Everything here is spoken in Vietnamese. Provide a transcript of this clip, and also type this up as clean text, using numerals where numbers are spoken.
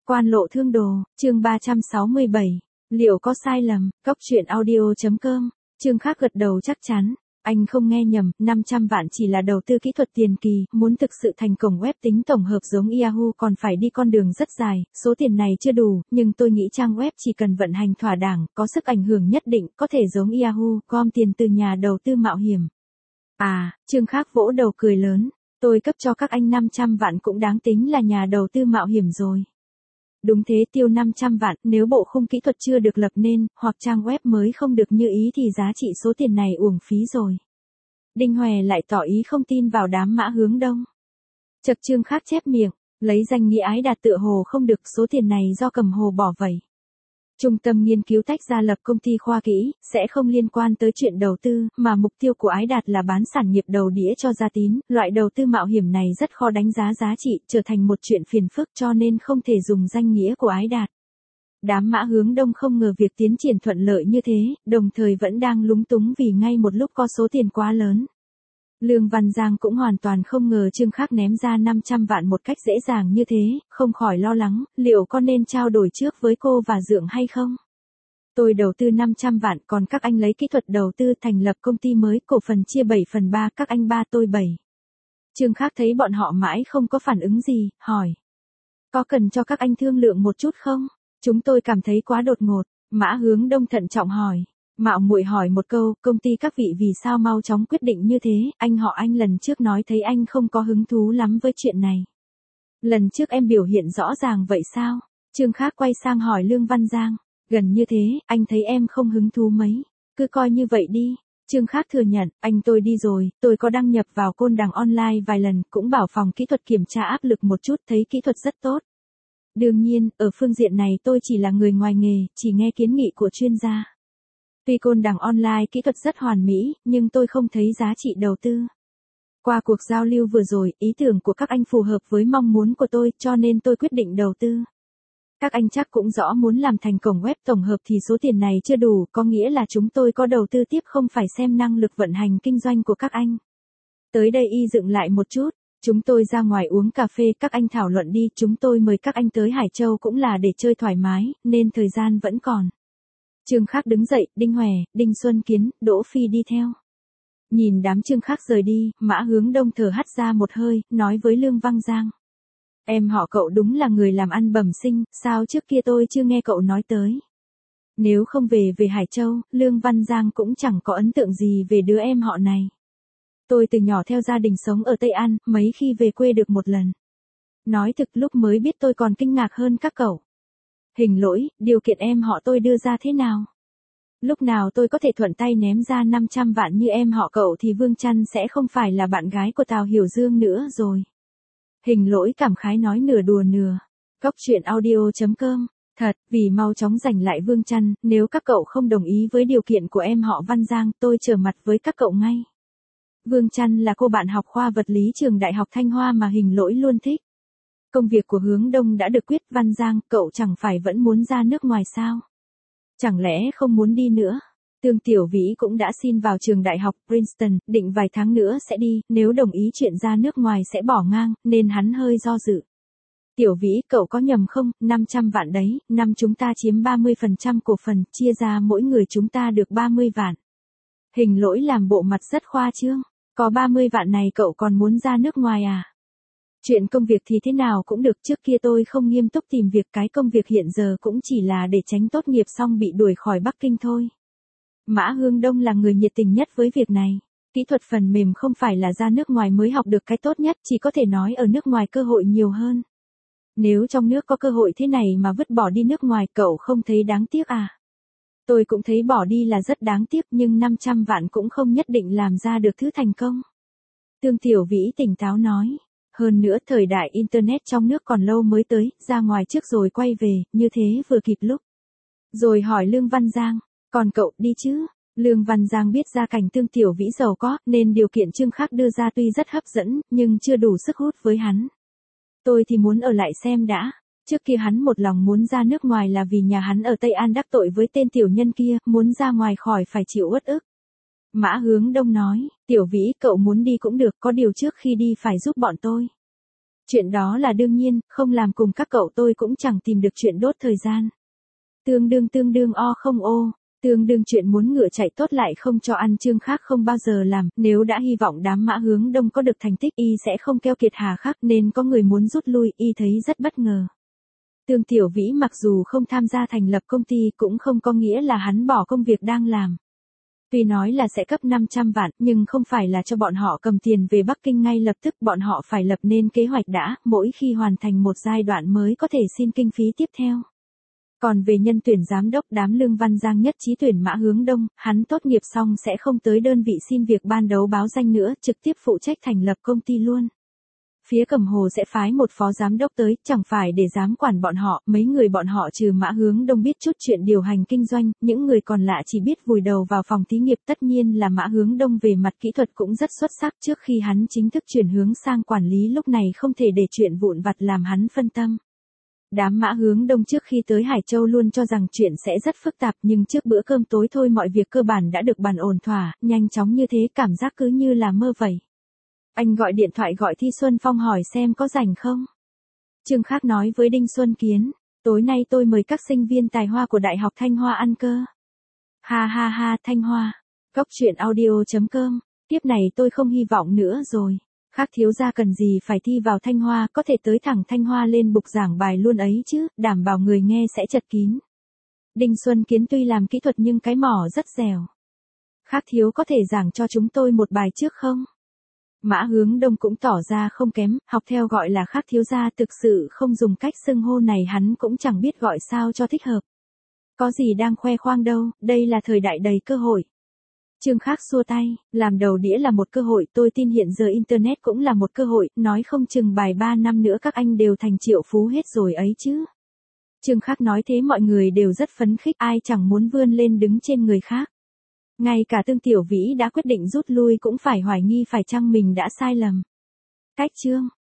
Quan lộ thương đồ, chương 367. Liệu có sai lầm? Cóc truyện audio.com. Trương Khác gật đầu chắc chắn. Anh không nghe nhầm, 500 vạn chỉ là đầu tư kỹ thuật tiền kỳ, muốn thực sự thành cổng web tính tổng hợp giống Yahoo còn phải đi con đường rất dài, số tiền này chưa đủ, nhưng tôi nghĩ trang web chỉ cần vận hành thỏa đáng, có sức ảnh hưởng nhất định, có thể giống Yahoo, gom tiền từ nhà đầu tư mạo hiểm. À, Trương Khác vỗ đầu cười lớn, tôi cấp cho các anh 500 vạn cũng đáng tính là nhà đầu tư mạo hiểm rồi. Đúng thế, tiêu 500 vạn, nếu bộ khung kỹ thuật chưa được lập nên, hoặc trang web mới không được như ý thì giá trị số tiền này uổng phí rồi. Đinh Hòe lại tỏ ý không tin vào đám Mã Hướng Đông. Chật, Trương Khác chép miệng, lấy danh nghĩa Ái Đạt tựa hồ không được, số tiền này do Cầm Hồ bỏ vậy. Trung tâm nghiên cứu tách ra lập công ty khoa kỹ, sẽ không liên quan tới chuyện đầu tư, mà mục tiêu của Ái Đạt là bán sản nghiệp đầu đĩa cho Gia Tín, loại đầu tư mạo hiểm này rất khó đánh giá giá trị, trở thành một chuyện phiền phức cho nên không thể dùng danh nghĩa của Ái Đạt. Đám Mã Hướng Đông không ngờ việc tiến triển thuận lợi như thế, đồng thời vẫn đang lúng túng vì ngay một lúc có số tiền quá lớn. Lương Văn Giang cũng hoàn toàn không ngờ Trương Khác ném ra 500 vạn một cách dễ dàng như thế, không khỏi lo lắng, liệu có nên trao đổi trước với cô và Dượng hay không? Tôi đầu tư 500 vạn, còn các anh lấy kỹ thuật đầu tư thành lập công ty mới, cổ phần chia 7/3, các anh 3 tôi 7. Trương Khác thấy bọn họ mãi không có phản ứng gì, hỏi. Có cần cho các anh thương lượng một chút không? Chúng tôi cảm thấy quá đột ngột. Mã Hướng Đông thận trọng hỏi. Mạo muội hỏi một câu, công ty các vị vì sao mau chóng quyết định như thế, anh họ Anh lần trước nói thấy anh không có hứng thú lắm với chuyện này. Lần trước em biểu hiện rõ ràng vậy sao? Trương Khác quay sang hỏi Lương Văn Giang. Gần như thế, anh thấy em không hứng thú mấy. Cứ coi như vậy đi. Trương Khác thừa nhận, anh tôi đi rồi, tôi có đăng nhập vào Côn Đằng Online vài lần, cũng bảo phòng kỹ thuật kiểm tra áp lực một chút, thấy kỹ thuật rất tốt. Đương nhiên, ở phương diện này tôi chỉ là người ngoài nghề, chỉ nghe kiến nghị của chuyên gia. Tuy Côn Đằng Online kỹ thuật rất hoàn mỹ, nhưng tôi không thấy giá trị đầu tư. Qua cuộc giao lưu vừa rồi, ý tưởng của các anh phù hợp với mong muốn của tôi, cho nên tôi quyết định đầu tư. Các anh chắc cũng rõ muốn làm thành cổng web tổng hợp thì số tiền này chưa đủ, có nghĩa là chúng tôi có đầu tư tiếp không phải xem năng lực vận hành kinh doanh của các anh. Tới đây y dựng lại một chút. Chúng tôi ra ngoài uống cà phê, các anh thảo luận đi, chúng tôi mời các anh tới Hải Châu cũng là để chơi thoải mái, nên thời gian vẫn còn. Trương Khác đứng dậy, Đinh Hòe, Đinh Xuân Kiến, Đỗ Phi đi theo. Nhìn đám Trương Khác rời đi, Mã Hướng Đông thở hắt ra một hơi, nói với Lương Văn Giang. Em họ cậu đúng là người làm ăn bẩm sinh, sao trước kia tôi chưa nghe cậu nói tới. Nếu không về Hải Châu, Lương Văn Giang cũng chẳng có ấn tượng gì về đứa em họ này. Tôi từ nhỏ theo gia đình sống ở Tây An, mấy khi về quê được một lần. Nói thực lúc mới biết tôi còn kinh ngạc hơn các cậu. Hình lỗi, điều kiện em họ tôi đưa ra thế nào? Lúc nào tôi có thể thuận tay ném ra 500 vạn như em họ cậu thì Vương Trăn sẽ không phải là bạn gái của Tào Hiểu Dương nữa rồi. Hình lỗi cảm khái nói nửa đùa nửa. Cóc truyện audio.com. Thật, vì mau chóng giành lại Vương Trăn, nếu các cậu không đồng ý với điều kiện của em họ Văn Giang, tôi trở mặt với các cậu ngay. Vương Trăn là cô bạn học khoa vật lý trường Đại học Thanh Hoa mà Hình lỗi luôn thích. Công việc của Hướng Đông đã được quyết, Văn Giang, cậu chẳng phải vẫn muốn ra nước ngoài sao? Chẳng lẽ không muốn đi nữa? Tương Tiểu Vĩ cũng đã xin vào trường đại học Princeton, định vài tháng nữa sẽ đi, nếu đồng ý chuyện ra nước ngoài sẽ bỏ ngang, nên hắn hơi do dự. Tiểu Vĩ, cậu có nhầm không, 500 vạn đấy, năm chúng ta chiếm 30% cổ phần, chia ra mỗi người chúng ta được 30 vạn. Hình lỗi làm bộ mặt rất khoa trương. Có 30 vạn này cậu còn muốn ra nước ngoài à? Chuyện công việc thì thế nào cũng được, trước kia tôi không nghiêm túc tìm việc, cái công việc hiện giờ cũng chỉ là để tránh tốt nghiệp xong bị đuổi khỏi Bắc Kinh thôi. Mã Hướng Đông là người nhiệt tình nhất với việc này. Kỹ thuật phần mềm không phải là ra nước ngoài mới học được cái tốt nhất, chỉ có thể nói ở nước ngoài cơ hội nhiều hơn. Nếu trong nước có cơ hội thế này mà vứt bỏ đi nước ngoài, cậu không thấy đáng tiếc à? Tôi cũng thấy bỏ đi là rất đáng tiếc, nhưng 500 vạn cũng không nhất định làm ra được thứ thành công. Tương Tiểu Vĩ tỉnh táo nói. Hơn nữa thời đại Internet trong nước còn lâu mới tới, ra ngoài trước rồi quay về, như thế vừa kịp lúc. Rồi hỏi Lương Văn Giang, còn cậu đi chứ? Lương Văn Giang biết gia cảnh Tương Tiểu Vĩ giàu có, nên điều kiện Trương Khác đưa ra tuy rất hấp dẫn, nhưng chưa đủ sức hút với hắn. Tôi thì muốn ở lại xem đã. Trước kia hắn một lòng muốn ra nước ngoài là vì nhà hắn ở Tây An đắc tội với tên tiểu nhân kia, muốn ra ngoài khỏi phải chịu uất ức. Mã Hướng Đông nói, Tiểu Vĩ, cậu muốn đi cũng được, có điều trước khi đi phải giúp bọn tôi. Chuyện đó là đương nhiên, không làm cùng các cậu tôi cũng chẳng tìm được chuyện đốt thời gian. Tương đương o không ô. Tương đương chuyện muốn ngựa chạy tốt lại không cho ăn Trương Khác không bao giờ làm, nếu đã hy vọng đám Mã Hướng Đông có được thành tích y sẽ không keo kiệt hà khắc nên có người muốn rút lui y thấy rất bất ngờ. Tương Tiểu Vĩ mặc dù không tham gia thành lập công ty cũng không có nghĩa là hắn bỏ công việc đang làm. Tuy nói là sẽ cấp 500 vạn nhưng không phải là cho bọn họ cầm tiền về Bắc Kinh ngay lập tức, bọn họ phải lập nên kế hoạch đã, mỗi khi hoàn thành một giai đoạn mới có thể xin kinh phí tiếp theo. Còn về nhân tuyển giám đốc, đám Lương Văn Giang nhất trí tuyển Mã Hướng Đông, hắn tốt nghiệp xong sẽ không tới đơn vị xin việc ban đấu báo danh nữa, trực tiếp phụ trách thành lập công ty luôn. Phía Cẩm Hồ sẽ phái một phó giám đốc tới, chẳng phải để giám quản bọn họ, mấy người bọn họ trừ Mã Hướng Đông biết chút chuyện điều hành kinh doanh, những người còn lại chỉ biết vùi đầu vào phòng thí nghiệp. Tất nhiên là Mã Hướng Đông về mặt kỹ thuật cũng rất xuất sắc, trước khi hắn chính thức chuyển hướng sang quản lý lúc này không thể để chuyện vụn vặt làm hắn phân tâm. Đám Mã Hướng Đông trước khi tới Hải Châu luôn cho rằng chuyện sẽ rất phức tạp nhưng trước bữa cơm tối thôi mọi việc cơ bản đã được bàn ổn thỏa, nhanh chóng như thế cảm giác cứ như là mơ vậy. Anh gọi điện thoại gọi Thi Xuân Phong hỏi xem có rảnh không. Trương Khác nói với Đinh Xuân Kiến, tối nay tôi mời các sinh viên tài hoa của Đại học Thanh Hoa ăn cơ. Ha ha ha, Thanh Hoa. Cóc truyện audio.com, tiếp này tôi không hy vọng nữa rồi. Khác thiếu gia cần gì phải thi vào Thanh Hoa, có thể tới thẳng Thanh Hoa lên bục giảng bài luôn ấy chứ, đảm bảo người nghe sẽ chật kín. Đinh Xuân Kiến tuy làm kỹ thuật nhưng cái mỏ rất dẻo. Khác thiếu có thể giảng cho chúng tôi một bài trước không? Mã Hướng Đông cũng tỏ ra không kém, học theo gọi là Khác thiếu gia, thực sự không dùng cách xưng hô này hắn cũng chẳng biết gọi sao cho thích hợp. Có gì đang khoe khoang đâu, đây là thời đại đầy cơ hội. Trương Khác xua tay, làm đầu đĩa là một cơ hội, tôi tin hiện giờ Internet cũng là một cơ hội, nói không chừng bài 3 năm nữa các anh đều thành triệu phú hết rồi ấy chứ. Trương Khác nói thế mọi người đều rất phấn khích, ai chẳng muốn vươn lên đứng trên người khác. Ngay cả Tương Tiểu Vĩ đã quyết định rút lui cũng phải hoài nghi phải chăng mình đã sai lầm. Cách chương